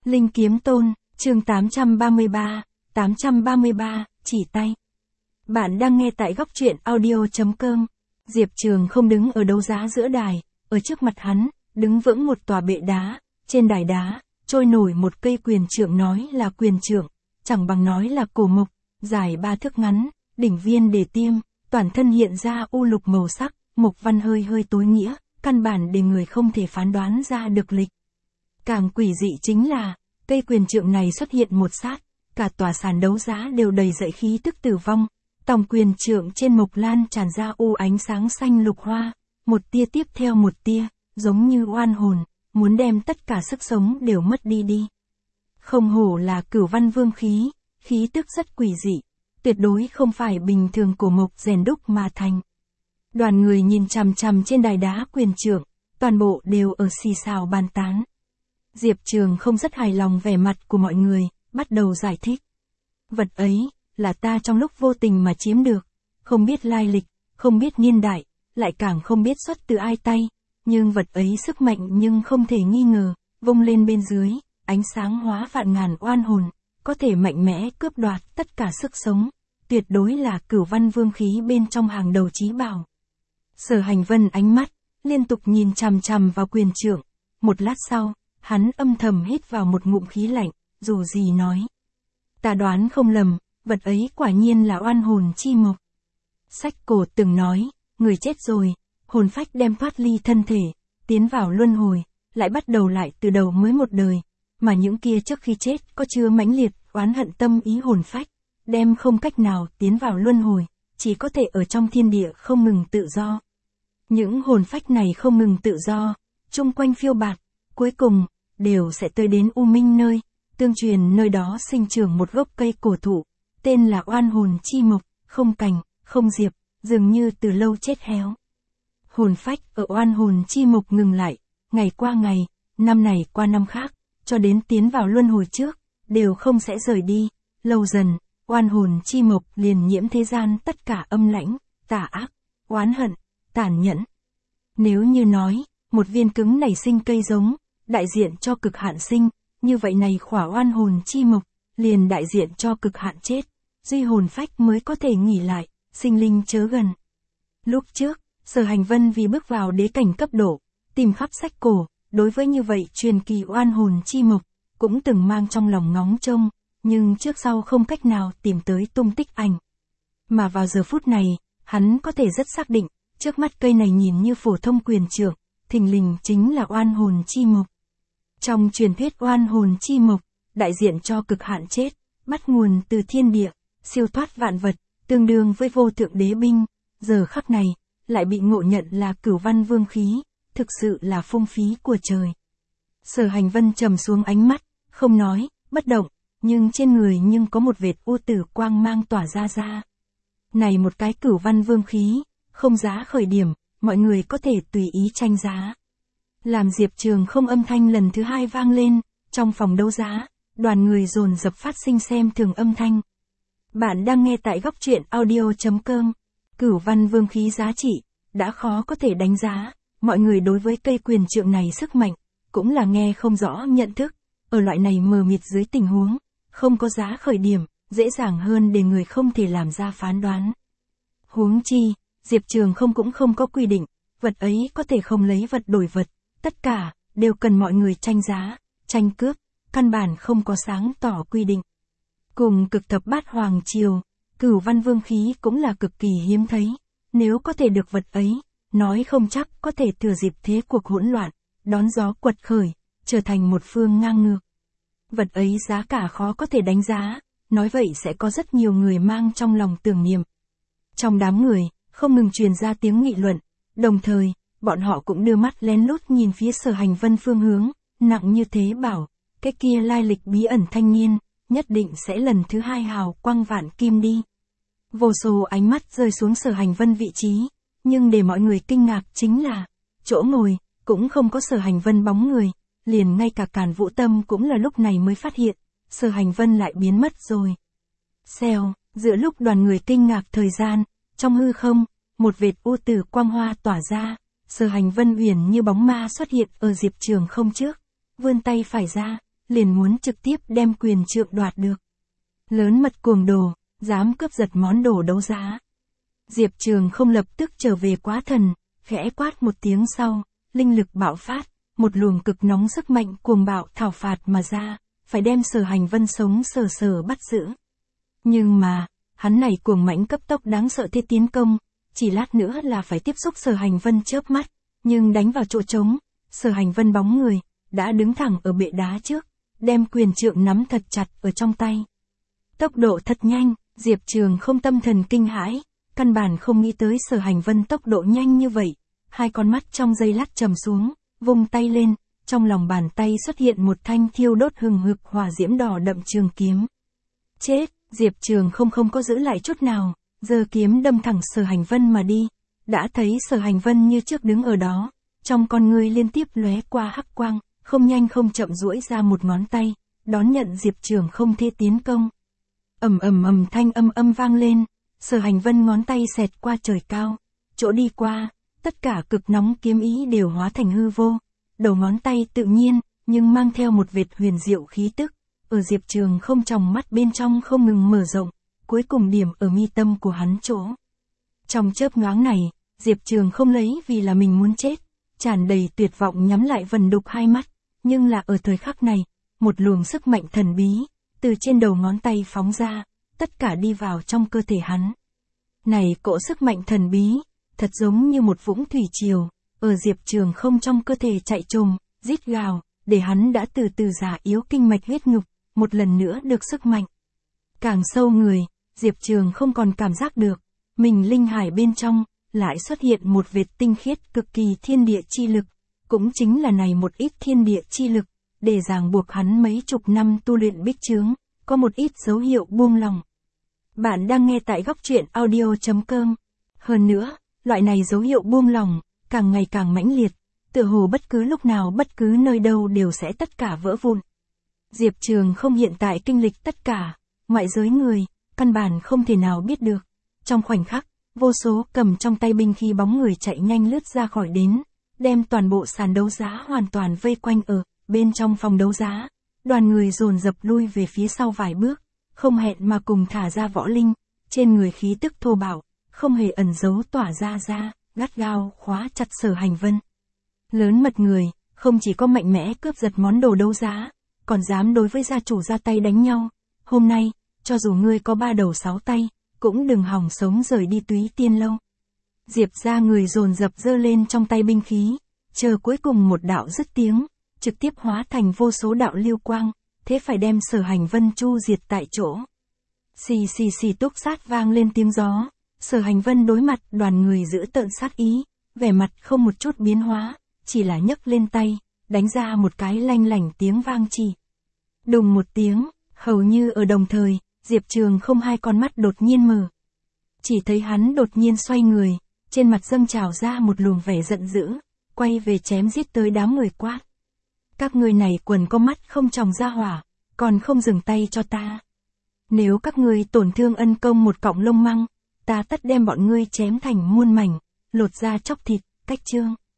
Linh Kiếm Tôn, chương 833, chỉ tay. Bạn đang nghe tại góc truyện audio.com. Diệp Trường không đứng ở đấu giá giữa đài, ở trước mặt hắn, đứng vững một tòa bệ đá, trên đài đá, trôi nổi một cây quyền trượng, nói là quyền trượng, chẳng bằng nói là cổ mộc, dài 3 thước ngắn, đỉnh viên để tiêm, toàn thân hiện ra u lục màu sắc, mộc văn hơi hơi tối nghĩa, căn bản để người không thể phán đoán ra được lịch. Càng quỷ dị chính là, cây quyền trượng này xuất hiện một sát, cả tòa sàn đấu giá đều đầy dậy khí tức tử vong. Tòng quyền trượng trên mộc lan tràn ra u ánh sáng xanh lục hoa, một tia tiếp theo một tia, giống như oan hồn, muốn đem tất cả sức sống đều mất đi. Không hổ là Cửu Văn Vương khí, khí tức rất quỷ dị, tuyệt đối không phải bình thường cổ mộc rèn đúc mà thành. Đoàn người nhìn chằm chằm trên đài đá quyền trượng, toàn bộ đều ở xì xào bàn tán. Diệp Trường không rất hài lòng vẻ mặt của mọi người, bắt đầu giải thích. Vật ấy, là ta trong lúc vô tình mà chiếm được, không biết lai lịch, không biết niên đại, lại càng không biết xuất từ ai tay, nhưng vật ấy sức mạnh nhưng không thể nghi ngờ, vung lên bên dưới, ánh sáng hóa vạn ngàn oan hồn, có thể mạnh mẽ cướp đoạt tất cả sức sống, tuyệt đối là Cửu Văn Vương khí bên trong hàng đầu chí bảo. Sở Hành Vân ánh mắt liên tục nhìn chằm chằm vào quyền trượng, một lát sau, hắn âm thầm hít vào một ngụm khí lạnh, dù gì nói: ta đoán không lầm, vật ấy quả nhiên là oan hồn chi mộc. Sách cổ từng nói, người chết rồi, hồn phách đem thoát ly thân thể, tiến vào luân hồi, lại bắt đầu lại từ đầu mới một đời, mà những kia trước khi chết có chứa mãnh liệt oán hận tâm ý hồn phách, đem không cách nào tiến vào luân hồi, chỉ có thể ở trong thiên địa không ngừng tự do. Những hồn phách này không ngừng tự do, chung quanh phiêu bạt, cuối cùng đều sẽ tới đến U Minh nơi, tương truyền nơi đó sinh trưởng một gốc cây cổ thụ, tên là oan hồn chi mộc, không cành, không diệp, dường như từ lâu chết héo. Hồn phách ở oan hồn chi mộc ngừng lại, ngày qua ngày, năm này qua năm khác, cho đến tiến vào luân hồi trước, đều không sẽ rời đi, lâu dần, oan hồn chi mộc liền nhiễm thế gian tất cả âm lãnh, tà ác, oán hận, tàn nhẫn. Nếu như nói, một viên cứng nảy sinh cây giống, đại diện cho cực hạn sinh, như vậy này khỏa oan hồn chi mộc, liền đại diện cho cực hạn chết, duy hồn phách mới có thể nghỉ lại, sinh linh chớ gần. Lúc trước, Sở Hành Vân vì bước vào đế cảnh cấp độ, tìm khắp sách cổ, đối với như vậy truyền kỳ oan hồn chi mộc, cũng từng mang trong lòng ngóng trông, nhưng trước sau không cách nào tìm tới tung tích ảnh. Mà vào giờ phút này, hắn có thể rất xác định, trước mắt cây này nhìn như phổ thông quyền trượng, thình lình chính là oan hồn chi mộc. Trong truyền thuyết oan hồn chi mộc, đại diện cho cực hạn chết, bắt nguồn từ thiên địa, siêu thoát vạn vật, tương đương với vô thượng đế binh, giờ khắc này, lại bị ngộ nhận là Cửu Văn Vương khí, thực sự là phung phí của trời. Sở Hành Vân trầm xuống ánh mắt, không nói, bất động, nhưng trên người nhưng có một vệt u tử quang mang tỏa ra. Này một cái Cửu Văn Vương khí, không giá khởi điểm, mọi người có thể tùy ý tranh giá. Làm Diệp Trường không âm thanh lần thứ hai vang lên, trong phòng đấu giá, đoàn người dồn dập phát sinh xem thường âm thanh. Bạn đang nghe tại góc truyện audio.com. Cửu Văn Vương khí giá trị, đã khó có thể đánh giá, mọi người đối với cây quyền trượng này sức mạnh, cũng là nghe không rõ nhận thức, ở loại này mờ mịt dưới tình huống, không có giá khởi điểm, dễ dàng hơn để người không thể làm ra phán đoán. Huống chi, Diệp Trường cũng không có quy định, vật ấy có thể không lấy vật đổi vật, tất cả, đều cần mọi người tranh giá, tranh cướp, căn bản không có sáng tỏ quy định. Cùng cực thập bát hoàng triều, Cửu Văn Vương khí cũng là cực kỳ hiếm thấy, nếu có thể được vật ấy, nói không chắc có thể thừa dịp thế cuộc hỗn loạn, đón gió quật khởi, trở thành một phương ngang ngược. Vật ấy giá cả khó có thể đánh giá, nói vậy sẽ có rất nhiều người mang trong lòng tưởng niệm. Trong đám người, không ngừng truyền ra tiếng nghị luận, đồng thời, bọn họ cũng đưa mắt lén lút nhìn phía Sở Hành Vân phương hướng, nặng như thế bảo, cái kia lai lịch bí ẩn thanh niên, nhất định sẽ lần thứ hai hào quang vạn kim đi. Vô số ánh mắt rơi xuống Sở Hành Vân vị trí, nhưng để mọi người kinh ngạc chính là, chỗ ngồi, cũng không có Sở Hành Vân bóng người, liền ngay cả Càn Vũ Tâm cũng là lúc này mới phát hiện, Sở Hành Vân lại biến mất rồi. Xèo, giữa lúc đoàn người kinh ngạc thời gian, trong hư không, một vệt u tử quang hoa tỏa ra, Sở Hành Vân uyển như bóng ma xuất hiện ở Diệp Trường không trước, vươn tay phải ra, liền muốn trực tiếp đem quyền trượng đoạt được. Lớn mật cuồng đồ, dám cướp giật món đồ đấu giá. Diệp Trường không lập tức trở về quá thần, khẽ quát một tiếng sau, linh lực bạo phát, một luồng cực nóng sức mạnh cuồng bạo thảo phạt mà ra, phải đem Sở Hành Vân sống sờ sờ bắt giữ. Nhưng mà, hắn này cuồng mãnh cấp tốc đáng sợ thế tiến công, chỉ lát nữa là phải tiếp xúc Sở Hành Vân chớp mắt, nhưng đánh vào chỗ trống, Sở Hành Vân bóng người, đã đứng thẳng ở bệ đá trước, đem quyền trượng nắm thật chặt ở trong tay. Tốc độ thật nhanh, Diệp Trường không tâm thần kinh hãi, căn bản không nghĩ tới Sở Hành Vân tốc độ nhanh như vậy, hai con mắt trong giây lát trầm xuống, vung tay lên, trong lòng bàn tay xuất hiện một thanh thiêu đốt hừng hực hỏa diễm đỏ đậm trường kiếm. Chết, Diệp Trường không có giữ lại chút nào, giơ kiếm đâm thẳng Sở Hành Vân mà đi, đã thấy Sở Hành Vân như trước đứng ở đó, trong con ngươi liên tiếp lóe qua hắc quang, không nhanh không chậm duỗi ra một ngón tay, đón nhận Diệp Trường không thế tiến công. Ầm thanh âm vang lên, Sở Hành Vân ngón tay xẹt qua trời cao, chỗ đi qua, tất cả cực nóng kiếm ý đều hóa thành hư vô, đầu ngón tay tự nhiên, nhưng mang theo một vệt huyền diệu khí tức, ở Diệp Trường không tròng mắt bên trong không ngừng mở rộng, cuối cùng điểm ở mi tâm của hắn chỗ. Trong chớp nhoáng này, Diệp Trường không lấy vì là mình muốn chết, tràn đầy tuyệt vọng nhắm lại vần đục hai mắt, nhưng là ở thời khắc này, một luồng sức mạnh thần bí, từ trên đầu ngón tay phóng ra, tất cả đi vào trong cơ thể hắn. Này cỗ sức mạnh thần bí, thật giống như một vũng thủy triều, ở Diệp Trường không trong cơ thể chạy trồm, rít gào, để hắn đã từ từ già yếu kinh mạch huyết nhục, một lần nữa được sức mạnh. Càng sâu người, Diệp Trường không còn cảm giác được, mình linh hải bên trong, lại xuất hiện một vệt tinh khiết cực kỳ thiên địa chi lực, cũng chính là này một ít thiên địa chi lực, để ràng buộc hắn mấy chục năm tu luyện bích chướng, có một ít dấu hiệu buông lỏng. Bạn đang nghe tại góc truyện audio.com. Hơn nữa, loại này dấu hiệu buông lỏng, càng ngày càng mãnh liệt, tựa hồ bất cứ lúc nào bất cứ nơi đâu đều sẽ tất cả vỡ vụn. Diệp Trường không hiện tại kinh lịch tất cả, ngoại giới người, căn bản không thể nào biết được. Trong khoảnh khắc, vô số cầm trong tay binh khí bóng người chạy nhanh lướt ra khỏi đến, đem toàn bộ sàn đấu giá hoàn toàn vây quanh ở bên trong phòng đấu giá. Đoàn người dồn dập lui về phía sau vài bước, không hẹn mà cùng thả ra võ linh, trên người khí tức thô bạo, không hề ẩn giấu tỏa ra, gắt gao khóa chặt Sở Hành Vân. Lớn mật người, không chỉ có mạnh mẽ cướp giật món đồ đấu giá, còn dám đối với gia chủ ra tay đánh nhau. Hôm nay, cho dù ngươi có 3 đầu 6 tay, cũng đừng hòng sống rời đi Túy Tiên Lâu. Diệp ra người dồn dập giơ lên trong tay binh khí, chờ cuối cùng một đạo dứt tiếng, trực tiếp hóa thành vô số đạo lưu quang, thế phải đem Sở Hành Vân chu diệt tại chỗ. Xì túc sát vang lên tiếng gió, Sở Hành Vân đối mặt đoàn người giữ tợn sát ý, vẻ mặt không một chút biến hóa, chỉ là nhấc lên tay, đánh ra một cái lanh lảnh tiếng vang chỉ. Đùng một tiếng, hầu như ở đồng thời, Diệp Trường không hai con mắt đột nhiên mở. Chỉ thấy hắn đột nhiên xoay người, trên mặt dâng trào ra một luồng vẻ giận dữ, quay về chém giết tới đám người quát. Các ngươi này quần có mắt không tròng ra hỏa, còn không dừng tay cho ta. Nếu các ngươi tổn thương ân công một cọng lông măng, ta tất đem bọn ngươi chém thành muôn mảnh, lột da chóc thịt, cách chương.